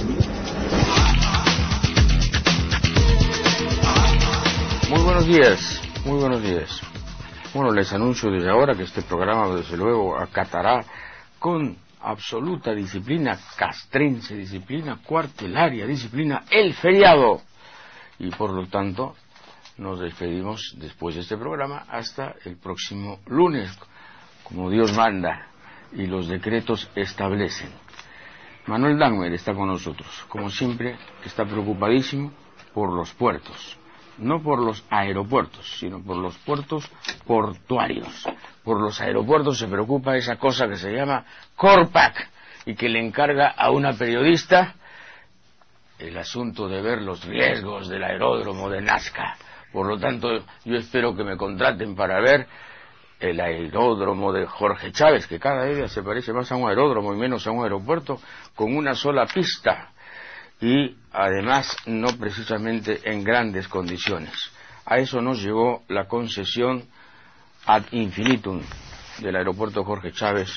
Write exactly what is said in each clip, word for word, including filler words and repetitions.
Muy buenos días, muy buenos días. Bueno, les anuncio desde ahora que este programa, desde luego, acatará con absoluta disciplina castrense, disciplina cuartelaria, disciplina el feriado. Y por lo tanto, nos despedimos después de este programa hasta el próximo lunes, como Dios manda y los decretos establecen. Manuel Dagmer está con nosotros, como siempre, está preocupadísimo por los puertos. No por los aeropuertos, sino por los puertos portuarios. Por los aeropuertos se preocupa esa cosa que se llama Corpac y que le encarga a una periodista el asunto de ver los riesgos del aeródromo de Nazca. Por lo tanto, yo espero que me contraten para ver el aeródromo de Jorge Chávez, que cada día se parece más a un aeródromo y menos a un aeropuerto, con una sola pista. Y además no precisamente en grandes condiciones. A eso nos llegó la concesión ad infinitum del aeropuerto Jorge Chávez,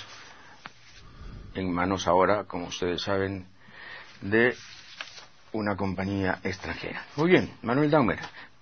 en manos ahora, como ustedes saben, de una compañía extranjera. Muy bien, Manuel Dagmer,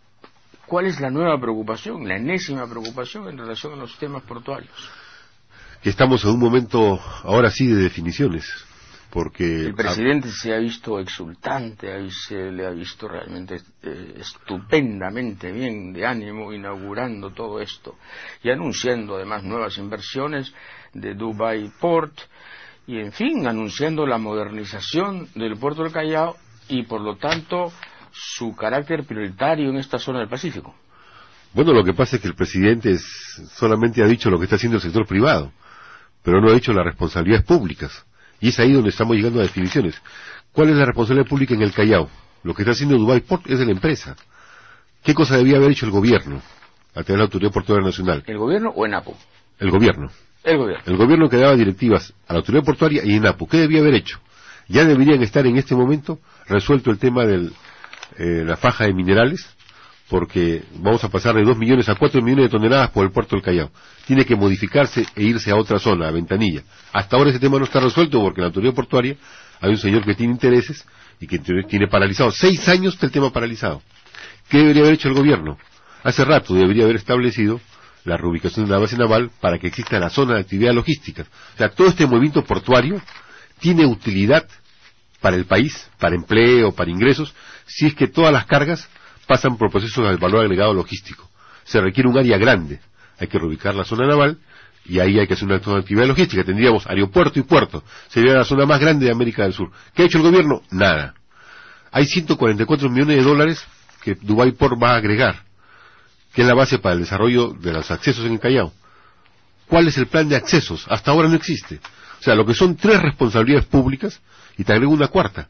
¿cuál es la nueva preocupación, la enésima preocupación en relación a los temas portuarios? Que estamos en un momento, ahora sí, de definiciones. Porque el presidente se ha visto exultante, se le ha visto realmente eh, estupendamente bien de ánimo inaugurando todo esto y anunciando además nuevas inversiones de Dubai Port y en fin, anunciando la modernización del puerto del Callao y por lo tanto su carácter prioritario en esta zona del Pacífico. Bueno, lo que pasa es que el presidente es, solamente ha dicho lo que está haciendo el sector privado, pero no ha dicho las responsabilidades públicas. Y es ahí donde estamos llegando a definiciones. ¿Cuál es la responsabilidad pública en el Callao? Lo que está haciendo Dubai Port es de la empresa. ¿Qué cosa debía haber hecho el gobierno a través de la Autoridad Portuaria Nacional? ¿El gobierno o ENAPO? El gobierno. El gobierno. El gobierno que daba directivas a la Autoridad Portuaria y ENAPO. ¿Qué debía haber hecho? Ya deberían estar en este momento resuelto el tema de eh, la faja de minerales, porque vamos a pasar de dos millones a cuatro millones de toneladas por el puerto del Callao. Tiene que modificarse e irse a otra zona, a Ventanilla. Hasta ahora ese tema no está resuelto porque en la autoridad portuaria hay un señor que tiene intereses y que tiene paralizado. Seis años del tema paralizado. ¿Qué debería haber hecho el gobierno? Hace rato debería haber establecido la reubicación de la base naval para que exista la zona de actividad logística. O sea, todo este movimiento portuario tiene utilidad para el país, para empleo, para ingresos, si es que todas las cargas pasan por procesos de valor agregado logístico. Se requiere un área grande. Hay que reubicar la zona naval y ahí hay que hacer una zona de actividad logística. Tendríamos aeropuerto y puerto. Sería la zona más grande de América del Sur. ¿Qué ha hecho el gobierno? Nada. Hay ciento cuarenta y cuatro millones de dólares que Dubai Port va a agregar, que es la base para el desarrollo de los accesos en el Callao. ¿Cuál es el plan de accesos? Hasta ahora no existe. O sea, lo que son tres responsabilidades públicas y te agrego una cuarta.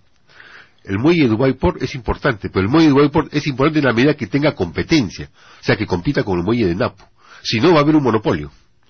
El muelle de Dubai Port es importante, pero el muelle de Dubai Port es importante en la medida que tenga competencia, o sea, que compita con el muelle de Napo. Si no, va a haber un monopolio.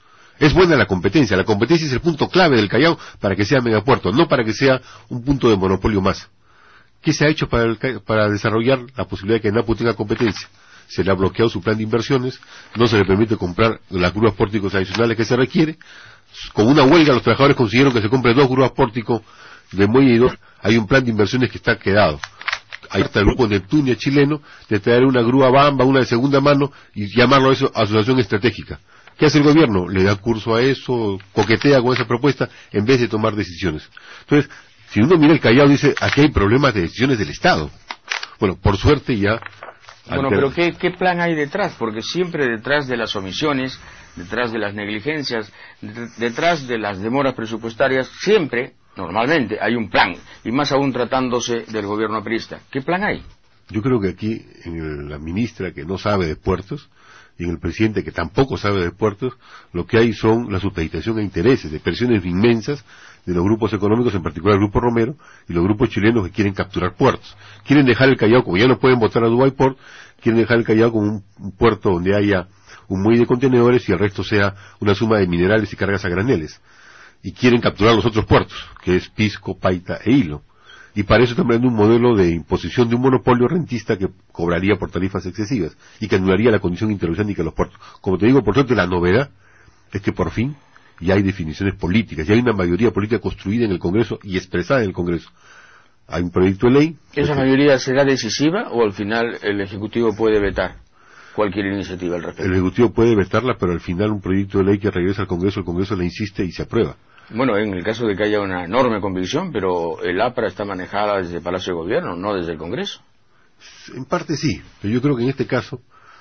Es buena la competencia, la competencia es el punto clave del Callao para que sea megapuerto, no para que sea un punto de monopolio más. ¿Qué se ha hecho para, el, para desarrollar la posibilidad de que Napo tenga competencia? Se le ha bloqueado su plan de inversiones, no se le permite comprar las grúas pórticos adicionales que se requiere. Con una huelga los trabajadores consiguieron que se compre dos grúas pórticos de muelle y dos. Hay un plan de inversiones que está quedado. Hay hasta el grupo Neptunia chileno de traer una grúa Bamba, una de segunda mano, y llamarlo a eso asociación estratégica. ¿Qué hace el gobierno? Le da curso a eso, coquetea con esa propuesta, en vez de tomar decisiones. Entonces, si uno mira el Callao, dice, aquí hay problemas de decisiones del Estado. Bueno, por suerte ya... Bueno, pero ¿qué, ¿qué plan hay detrás? Porque siempre detrás de las omisiones, detrás de las negligencias, de, detrás de las demoras presupuestarias, siempre... Normalmente hay un plan, y más aún tratándose del gobierno aprista. ¿Qué plan hay? Yo creo que aquí, en la ministra que no sabe de puertos, y en el presidente que tampoco sabe de puertos, lo que hay son la supeditación a intereses, de presiones inmensas de los grupos económicos, en particular el Grupo Romero, y los grupos chilenos que quieren capturar puertos. Quieren dejar el Callao, como ya no pueden votar a Dubai Port, quieren dejar el Callao como un, un puerto donde haya un muelle de contenedores y el resto sea una suma de minerales y cargas a graneles. Y quieren capturar los otros puertos, que es Pisco, Paita e Hilo. Y para eso están creando un modelo de imposición de un monopolio rentista que cobraría por tarifas excesivas y que anularía la condición interoceánica de los puertos. Como te digo, por suerte, la novedad es que por fin ya hay definiciones políticas, ya hay una mayoría política construida en el Congreso y expresada en el Congreso. Hay un proyecto de ley. ¿Esa mayoría será decisiva o al final el Ejecutivo puede vetar cualquier iniciativa al respecto? El Ejecutivo puede vetarla, pero al final un proyecto de ley que regresa al Congreso, el Congreso le insiste y se aprueba. Bueno, en el caso de que haya una enorme convicción, pero el APRA está manejada desde el Palacio de Gobierno, no desde el Congreso. En parte sí, pero yo creo que en este caso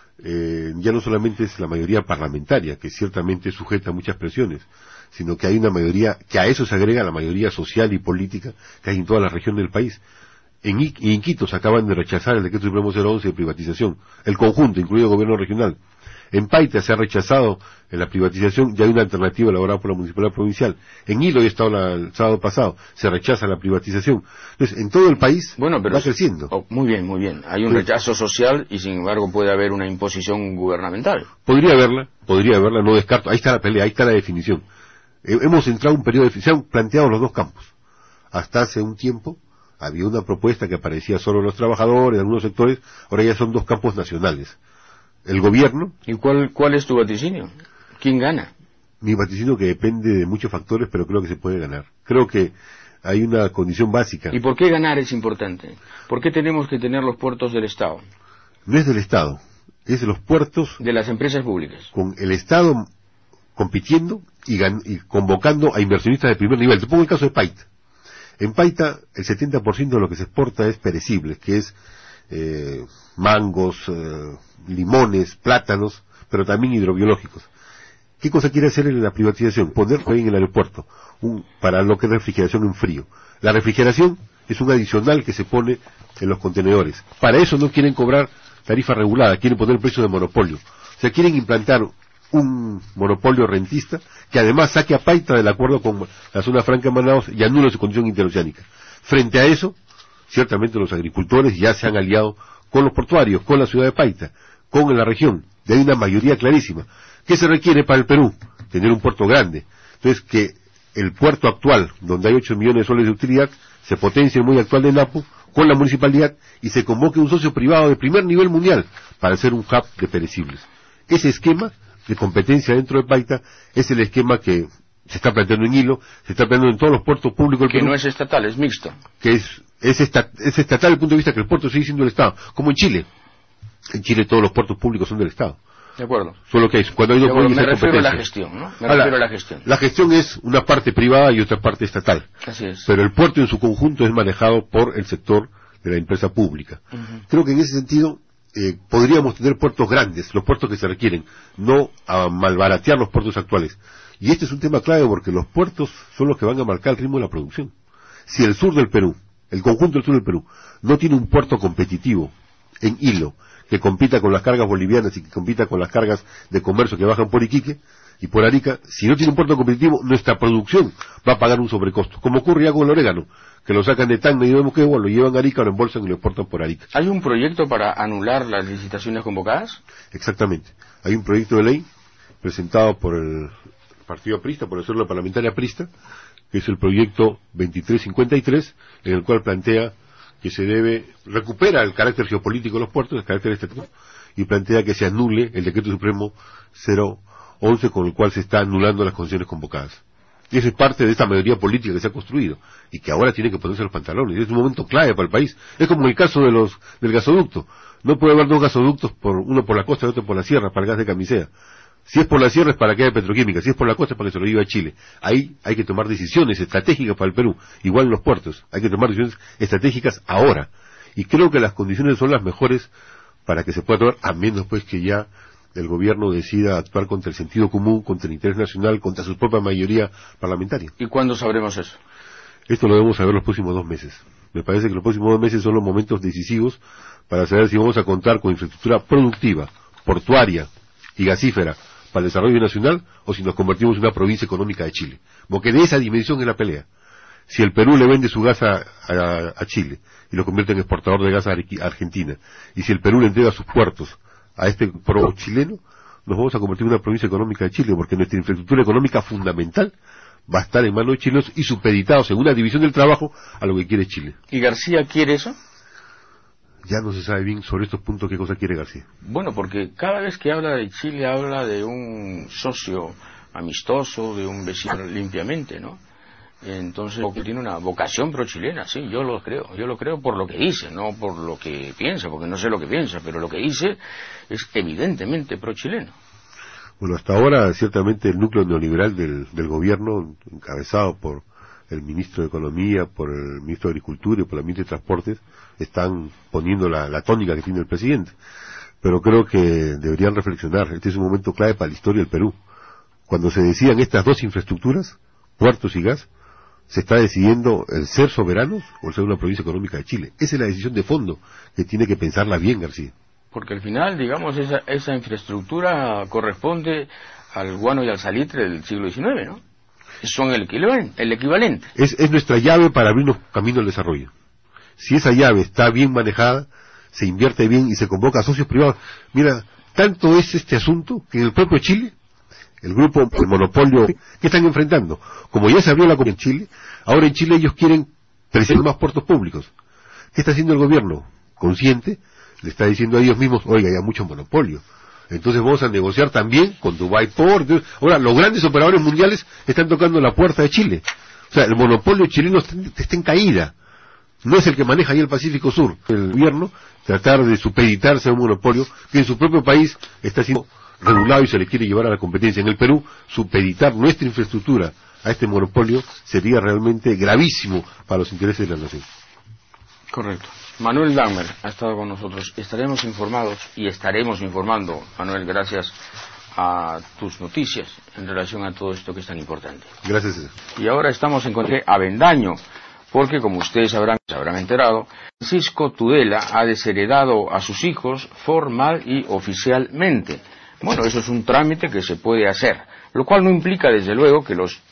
eh, ya no solamente es la mayoría parlamentaria, que ciertamente sujeta muchas presiones, sino que hay una mayoría, que a eso se agrega la mayoría social y política que hay en toda la región del país. En Iquitos acaban de rechazar el decreto supremo cero once de privatización, el conjunto, incluido el gobierno regional. En Paita se ha rechazado en la privatización, ya hay una alternativa elaborada por la Municipalidad Provincial. En Hilo, ya estaba la, el sábado pasado, se rechaza la privatización. Entonces, en todo el país bueno, pero va creciendo. Oh, muy bien, muy bien. Hay un rechazo social y, sin embargo, puede haber una imposición gubernamental. Podría haberla, podría haberla, no descarto. Ahí está la pelea, ahí está la definición. Eh, hemos entrado en un periodo de... Se han planteado los dos campos. Hasta hace un tiempo había una propuesta que aparecía solo en los trabajadores, en algunos sectores, ahora ya son dos campos nacionales. El gobierno... ¿Y cuál, cuál es tu vaticinio? ¿Quién gana? Mi vaticinio que depende de muchos factores, pero creo que se puede ganar. Creo que hay una condición básica. ¿Y por qué ganar es importante? ¿Por qué tenemos que tener los puertos del Estado? No es del Estado, es de los puertos... De las empresas públicas. Con el Estado compitiendo y, gan y convocando a inversionistas de primer nivel. Te pongo el caso de Paita. En Paita el setenta por ciento de lo que se exporta es perecible, que es eh, mangos, eh, limones, plátanos, pero también hidrobiológicos. ¿Qué cosa quiere hacer en la privatización? Poner ahí en el aeropuerto, un, para lo que es refrigeración en frío. La refrigeración es un adicional que se pone en los contenedores. Para eso no quieren cobrar tarifa regulada, quieren poner precio de monopolio. O sea, quieren implantar un monopolio rentista que además saque a Paita del acuerdo con la zona franca de Manaos y anule su condición interoceánica. Frente a eso, ciertamente los agricultores ya se han aliado con los portuarios, con la ciudad de Paita, con la región. Y hay una mayoría clarísima. ¿Qué se requiere para el Perú? Tener un puerto grande. Entonces, que el puerto actual, donde hay ocho millones de soles de utilidad, se potencie el muy actual de Napo, con la municipalidad, y se convoque un socio privado de primer nivel mundial para hacer un hub de perecibles. Ese esquema de competencia dentro de Paita es el esquema que se está planteando en Hilo, se está planteando en todos los puertos públicos del Que Perú, no es estatal, es mixto. que es, es, esta, es estatal desde el punto de vista que el puerto sigue siendo del Estado, como en Chile. En Chile todos los puertos públicos son del Estado. De acuerdo. Solo que hay, cuando hay dos acuerdo, me hay refiero a la competencia. gestión, ¿no? Me Ahora, refiero a la gestión. La gestión es una parte privada y otra parte estatal. Así es. Pero el puerto en su conjunto es manejado por el sector de la empresa pública. Uh-huh. Creo que en ese sentido eh, podríamos tener puertos grandes, los puertos que se requieren, no a malbaratear los puertos actuales. Y este es un tema clave porque los puertos son los que van a marcar el ritmo de la producción. Si el sur del Perú, el conjunto del sur del Perú, no tiene un puerto competitivo en Hilo, que compita con las cargas bolivianas y que compita con las cargas de comercio que bajan por Iquique y por Arica, si no tiene un puerto competitivo, nuestra producción va a pagar un sobrecosto, como ocurre ya con el orégano, que lo sacan de Tacna y de Moquegua, lo llevan a Arica, lo embolsan y lo exportan por Arica. ¿Hay un proyecto para anular las licitaciones convocadas? Exactamente. Hay un proyecto de ley presentado por el Partido Aprista, por el Célula Parlamentaria Aprista, que es el proyecto veintitrés cincuenta y tres, en el cual plantea que se debe, recupera el carácter geopolítico de los puertos, el carácter estático, y plantea que se anule el decreto supremo cero once con el cual se está anulando las concesiones convocadas. Y eso es parte de esta mayoría política que se ha construido, y que ahora tiene que ponerse los pantalones. Y es un momento clave para el país. Es como el caso de los del gasoducto. No puede haber dos gasoductos, por uno por la costa y otro por la sierra, para el gas de camisea. Si es por la sierra es para que haya petroquímica, si es por la costa es para que se lo lleve a Chile. Ahí hay que tomar decisiones estratégicas para el Perú, igual en los puertos, hay que tomar decisiones estratégicas ahora. Y creo que las condiciones son las mejores para que se pueda tomar, a menos pues que ya el gobierno decida actuar contra el sentido común, contra el interés nacional, contra su propia mayoría parlamentaria. ¿Y cuándo sabremos eso? Esto lo debemos saber los próximos dos meses. Me parece que los próximos dos meses son los momentos decisivos para saber si vamos a contar con infraestructura productiva, portuaria y gasífera para el desarrollo nacional, o si nos convertimos en una provincia económica de Chile. Porque de esa dimensión es la pelea. Si el Perú le vende su gas a, a, a Chile y lo convierte en exportador de gas a Argentina, y si el Perú le entrega sus puertos a este pro chileno, nos vamos a convertir en una provincia económica de Chile, porque nuestra infraestructura económica fundamental va a estar en manos de chilenos y supeditados en una división del trabajo a lo que quiere Chile. ¿Y García quiere eso? Ya no se sabe bien sobre estos puntos qué cosa quiere García. Bueno, porque cada vez que habla de Chile habla de un socio amistoso, de un vecino limpiamente, ¿no? Entonces tiene una vocación pro-chilena, sí, yo lo creo, yo lo creo por lo que dice, no por lo que piensa, porque no sé lo que piensa, pero lo que dice es evidentemente pro-chileno. Bueno, hasta ahora ciertamente el núcleo neoliberal del, del gobierno, encabezado por el ministro de Economía, por el ministro de Agricultura y por el ministro de Transportes, están poniendo la, la tónica que tiene el presidente. Pero creo que deberían reflexionar, este es un momento clave para la historia del Perú. Cuando se decidan estas dos infraestructuras, puertos y gas, se está decidiendo el ser soberanos o el ser una provincia económica de Chile. Esa es la decisión de fondo que tiene que pensarla bien García. Porque al final, digamos, esa, esa infraestructura corresponde al guano y al salitre del siglo diecinueve, ¿no? Son el equivalente. El equivalente. Es, es nuestra llave para abrirnos camino al desarrollo. Si esa llave está bien manejada, se invierte bien y se convoca a socios privados. Mira, tanto es este asunto que en el propio Chile, el grupo, el monopolio, ¿qué están enfrentando? Como ya se abrió la comunidad en Chile, ahora en Chile ellos quieren presionar más puertos públicos. ¿Qué está haciendo el gobierno? Consciente, le está diciendo a ellos mismos, oiga, hay mucho monopolio. Entonces vamos a negociar también con Dubai Port. Ahora, los grandes operadores mundiales están tocando la puerta de Chile. O sea, el monopolio chileno está, está en caída. No es el que maneja ahí el Pacífico Sur. El gobierno tratar de supeditarse a un monopolio que en su propio país está siendo regulado y se le quiere llevar a la competencia. En el Perú, supeditar nuestra infraestructura a este monopolio sería realmente gravísimo para los intereses de la nación. Correcto. Manuel Dahmer ha estado con nosotros. Estaremos informados y estaremos informando, Manuel, gracias a tus noticias en relación a todo esto que es tan importante. Gracias, César. Y ahora estamos en Conde Avendaño, porque como ustedes habrán, se habrán enterado, Francisco Tudela ha desheredado a sus hijos formal y oficialmente. Bueno, eso es un trámite que se puede hacer, lo cual no implica desde luego que los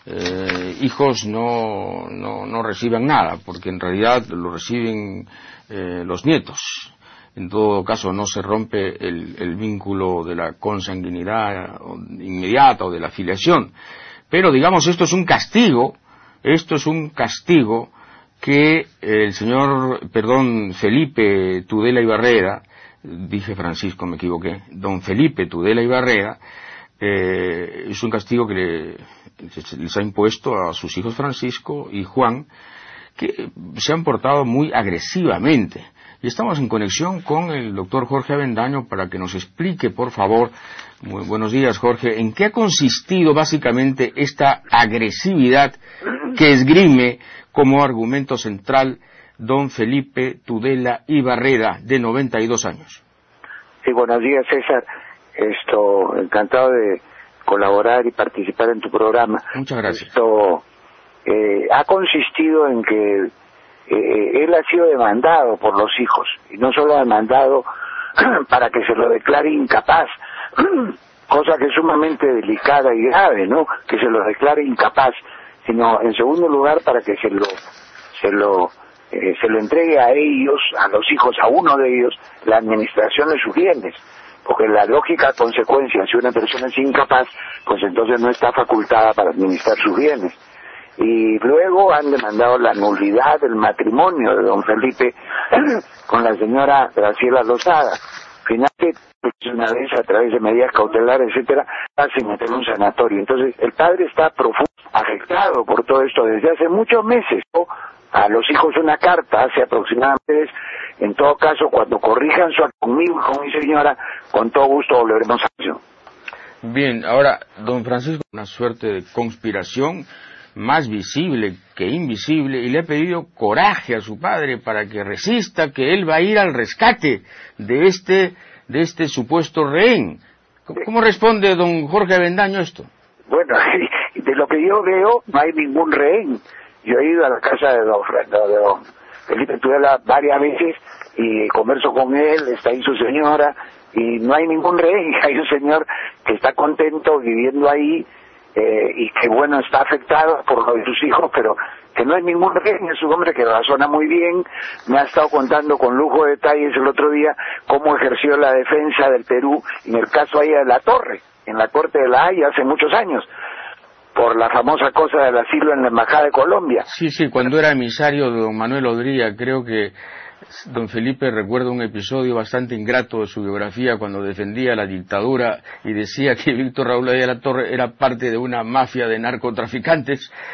eh, hijos no, no, no reciban nada, porque en realidad lo reciben eh, los nietos. En todo caso no se rompe el, el vínculo de la consanguinidad inmediata o de la filiación. Pero digamos, esto es un castigo, esto es un castigo que el señor, perdón, Felipe Tudela y Barrera, dije Francisco, me equivoqué, don Felipe Tudela y Barrera, eh, es un castigo que le, les ha impuesto a sus hijos Francisco y Juan, que se han portado muy agresivamente. Y estamos en conexión con el doctor Jorge Avendaño para que nos explique, por favor, muy buenos días, Jorge, en qué ha consistido básicamente esta agresividad que esgrime como argumento central don Felipe Tudela y Barrera, de noventa y dos años. Sí, buenos días, César. Esto, encantado de colaborar y participar en tu programa. Muchas gracias. Esto eh, ha consistido en que eh, él ha sido demandado por los hijos, y no solo demandado para que se lo declare incapaz, cosa que es sumamente delicada y grave, ¿no? Que se lo declare incapaz, sino en segundo lugar para que se lo se lo eh, se lo entregue a ellos, a los hijos, a uno de ellos, la administración de sus bienes. Porque la lógica consecuencia, si una persona es incapaz, pues entonces no está facultada para administrar sus bienes. Y luego han demandado la nulidad del matrimonio de don Felipe con la señora Graciela Lozada. Finalmente, una vez a través de medidas cautelares, etcétera, hacen meter un sanatorio. Entonces, el padre está profundo afectado por todo esto desde hace muchos meses. A los hijos una carta hace aproximadamente, en todo caso, cuando corrijan su acto conmigo y con mi señora, con todo gusto volveremos a eso. Bien, ahora, don Francisco, una suerte de conspiración más visible que invisible, y le ha pedido coraje a su padre para que resista, que él va a ir al rescate de este de este supuesto rehén. ¿Cómo responde don Jorge Avendaño esto? Bueno, de lo que yo veo, no hay ningún rehén. Yo he ido a la casa de don, de don Felipe Tudela varias veces y converso con él, está ahí su señora, y no hay ningún rehén. Hay un señor que está contento viviendo ahí, Eh, y que bueno, está afectado por lo de sus hijos, pero que no hay ningún rehén. Es un hombre que razona muy bien. Me ha estado contando con lujo de detalles el otro día cómo ejerció la defensa del Perú en el caso ahí de La Torre, en la Corte de La Haya hace muchos años, por la famosa cosa del asilo en la Embajada de Colombia. Sí, sí, cuando era emisario de don Manuel Odría, creo que don Felipe recuerda un episodio bastante ingrato de su biografía cuando defendía la dictadura y decía que Víctor Raúl de la Torre era parte de una mafia de narcotraficantes.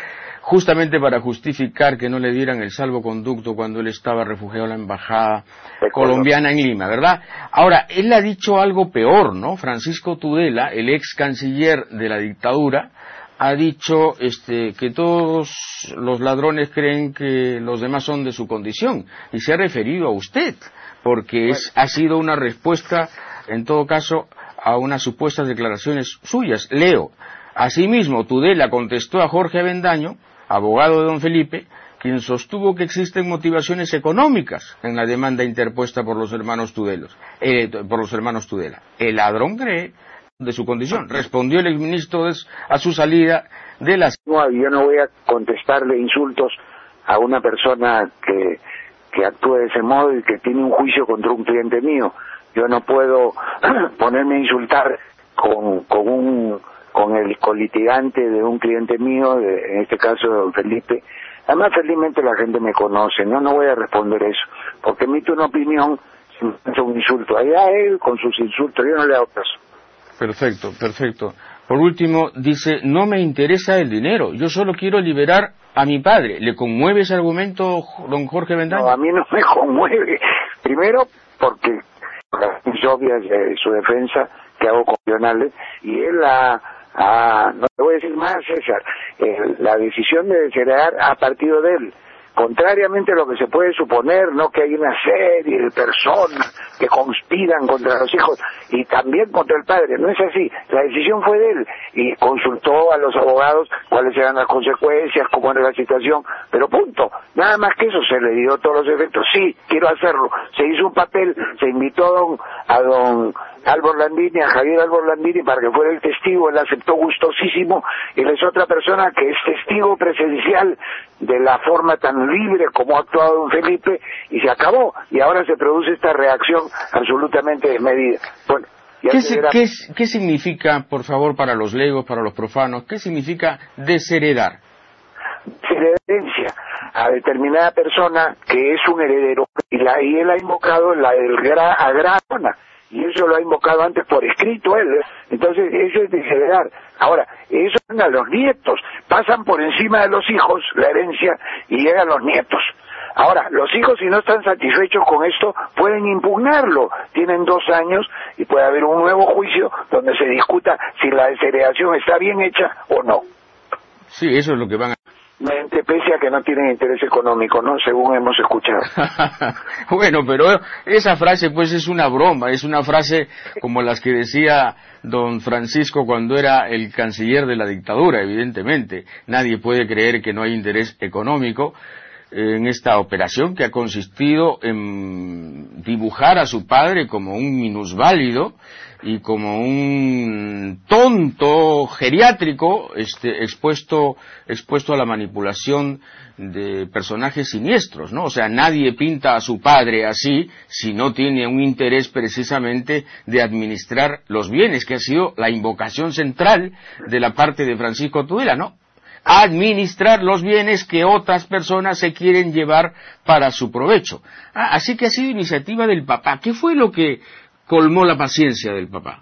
justamente para justificar que no le dieran el salvoconducto cuando él estaba refugiado en la embajada colombiana en Lima, ¿verdad? Ahora, él ha dicho algo peor, ¿no? Francisco Tudela, el ex canciller de la dictadura, ha dicho este, que todos los ladrones creen que los demás son de su condición, y se ha referido a usted, porque es, ha sido una respuesta, en todo caso, a unas supuestas declaraciones suyas. Leo, asimismo, Tudela contestó a Jorge Avendaño, abogado de don Felipe, quien sostuvo que existen motivaciones económicas en la demanda interpuesta por los hermanos Tudelos, eh, por los hermanos Tudela. El ladrón cree de su condición, respondió el exministro a su salida de las... No, yo no voy a contestarle insultos a una persona que, que actúe de ese modo y que tiene un juicio contra un cliente mío. Yo no puedo ponerme a insultar con, con un... con el colitigante de un cliente mío, de, en este caso don Felipe. Además, felizmente la gente me conoce, no no voy a responder eso, porque emite una opinión, es un insulto. Allá él con sus insultos, yo no le hago caso. Perfecto, perfecto. Por último, dice, no me interesa el dinero, yo solo quiero liberar a mi padre. ¿Le conmueve ese argumento, don Jorge Avendaño? No, a mí no me conmueve. Primero, porque las obvias de su defensa que hago constitucionales, y él ha... Ah, no te voy a decir más, César, eh, la decisión de desheredar ha partido de él, contrariamente a lo que se puede suponer, no que hay una serie de personas que conspiran contra los hijos y también contra el padre. No es así, la decisión fue de él y consultó a los abogados cuáles eran las consecuencias, cómo era la situación, pero punto, nada más que eso. Se le dio todos los efectos. Sí, quiero hacerlo. Se hizo un papel, se invitó a don, a don Álvaro Landini, a Javier Álvaro Landini para que fuera el testigo. Él aceptó gustosísimo. Él es otra persona que es testigo presencial de la forma tan libre como ha actuado don Felipe, y se acabó, y ahora se produce esta reacción absolutamente desmedida. Bueno, ¿Qué, se, ¿qué, ¿Qué significa, por favor, para los legos, para los profanos, qué significa desheredar? Herencia a determinada persona que es un heredero, y, la, y él ha invocado la del gra, a grana, y eso lo ha invocado antes por escrito él. Entonces eso es desheredar. Ahora, eso a los nietos, pasan por encima de los hijos la herencia y llegan los nietos. Ahora, los hijos, si no están satisfechos con esto, pueden impugnarlo. Tienen dos años y puede haber un nuevo juicio donde se discuta si la desheredación está bien hecha o no. Sí, eso es lo que van a... Pese a que no tienen interés económico, ¿no? Según hemos escuchado. Bueno, pero esa frase pues es una broma, es una frase como las que decía don Francisco cuando era el canciller de la dictadura, evidentemente. Nadie puede creer que no hay interés económico en esta operación que ha consistido en dibujar a su padre como un minusválido y como un tonto geriátrico este, expuesto expuesto a la manipulación de personajes siniestros, ¿no? O sea, nadie pinta a su padre así si no tiene un interés precisamente de administrar los bienes, que ha sido la invocación central de la parte de Francisco Tudela, ¿no? Administrar los bienes que otras personas se quieren llevar para su provecho. Ah, así que ha sido iniciativa del papá. ¿Qué fue lo que colmó la paciencia del papá?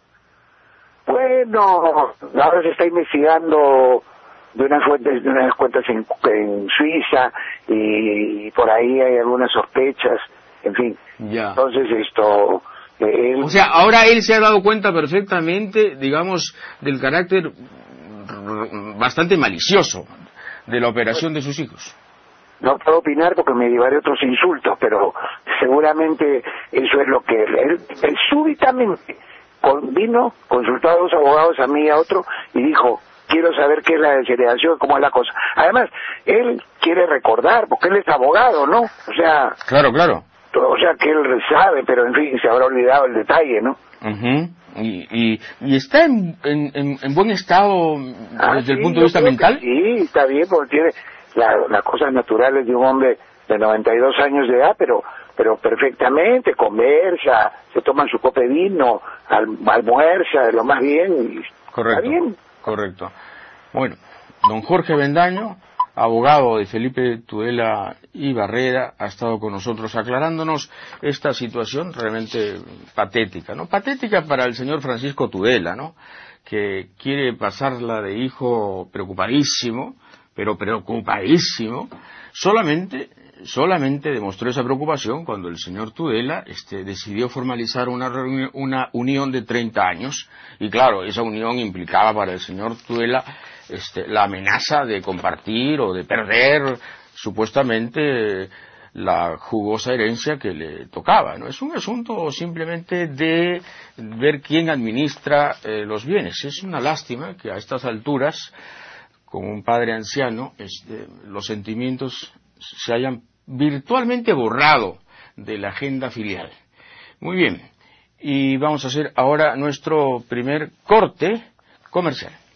Bueno, ahora se está investigando de unas fuentes, de unas cuentas en, en Suiza, y por ahí hay algunas sospechas, en fin. Ya. Entonces esto... Eh, él... O sea, ahora él se ha dado cuenta perfectamente, digamos, del carácter bastante malicioso de la operación de sus hijos. No puedo opinar porque me llevaré otros insultos, pero seguramente eso es lo que él, él, él súbitamente con, vino, consultó a dos abogados, a mí y a otro, y dijo, quiero saber qué es la desheredación, cómo es la cosa. Además, él quiere recordar, porque él es abogado, ¿no? O sea... Claro, claro. O sea que él sabe, pero en fin, se habrá olvidado el detalle, ¿no? Uh-huh. y, y, y está en, en, en buen estado ah, desde sí, el punto de vista mental. Sí, está bien, porque tiene la, las cosas naturales de un hombre de noventa y dos años de edad, pero pero perfectamente, conversa, se toman su copa de vino, al, almuerza, de lo más bien, y correcto, está bien. Correcto. Bueno, don Jorge Avendaño, abogado de Felipe Tudela y Barrera, ha estado con nosotros aclarándonos esta situación realmente patética, ¿no? Patética para el señor Francisco Tudela, ¿no? Que quiere pasarla de hijo preocupadísimo pero preocupadísimo, solamente, solamente demostró esa preocupación cuando el señor Tudela este, decidió formalizar una, reunión, una unión de treinta años, y claro, esa unión implicaba para el señor Tudela este, la amenaza de compartir o de perder supuestamente la jugosa herencia que le tocaba, ¿no? Es un asunto simplemente de ver quién administra eh, los bienes. Es una lástima que a estas alturas, como un padre anciano, este, los sentimientos se hayan virtualmente borrado de la agenda filial. Muy bien, y vamos a hacer ahora nuestro primer corte comercial.